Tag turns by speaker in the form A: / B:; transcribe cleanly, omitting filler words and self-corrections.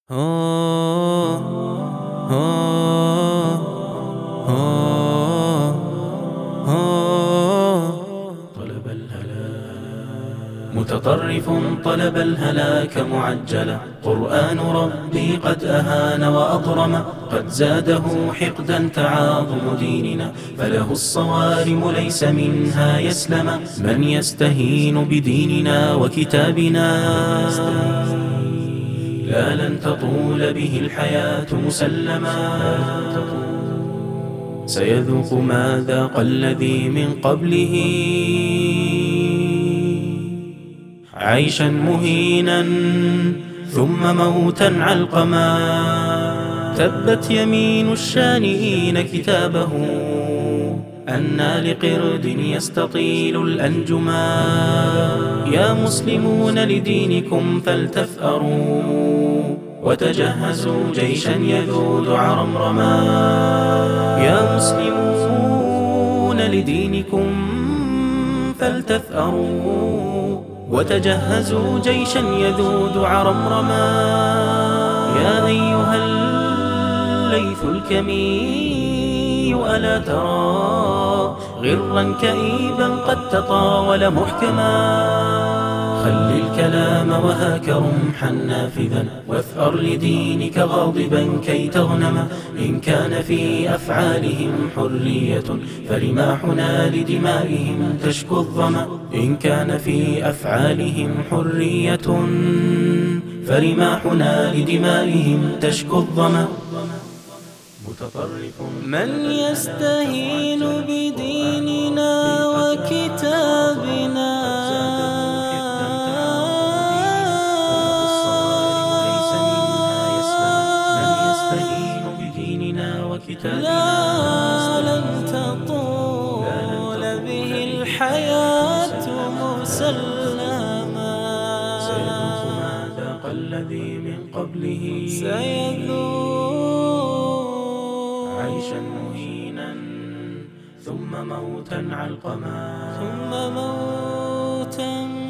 A: طلب الهلاك متطرف طلب الهلاك معجلا، قرآن ربي قد أهان وأضرم، قد زاده حقدا تعاظم ديننا، فله الصوارم ليس منها يسلم، من يستهين بديننا وكتابنا لا لن تطول به الحياة مسلما، سيذوق ما ذاق الذي من قبله عيشا مهينا ثم موتا علقما. تبت يمين الشانئين كتابه، أنى لقرد يستطيل الأنجما. يا مسلمون لدينكم فلتثأروا، وتجهزوا جيشا يذود عرمرما. يا مسلمون لدينكم فلتثأروا، وتجهزوا جيشا يذود عرمرما. يا أيها الليث الكمي ألا ترى غرا كئيبا قد تطاول محكما. خل الكلام وهاك رمحا نافذا، واثأر لدينك غاضبا كي تغنم. إن كان في أفعالهم حرية فرماحنا لدمائهم تشكو الظما. إن كان في أفعالهم حرية فرماحنا لدمائهم تشكو الظما. من يستهين بديننا وكتابنا لا لن تطول به الحياة مسلما. سيذوق ما ذاق الذي من قبله سيذوق عيشا مهينا ثم موتا علقما.